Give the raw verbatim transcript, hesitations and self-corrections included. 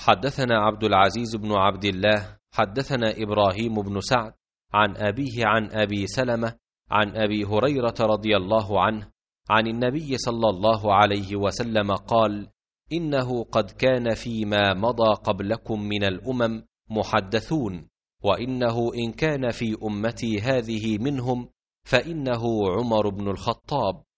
حدثنا عبد العزيز بن عبد الله حدثنا إبراهيم بن سعد عن أبيه عن أبي سلمة عن أبي هريرة رضي الله عنه عن النبي صلى الله عليه وسلم قال: إنه قد كان فيما مضى قبلكم من الأمم محدثون، وإنه إن كان في أمتي هذه منهم فإنه عمر بن الخطاب.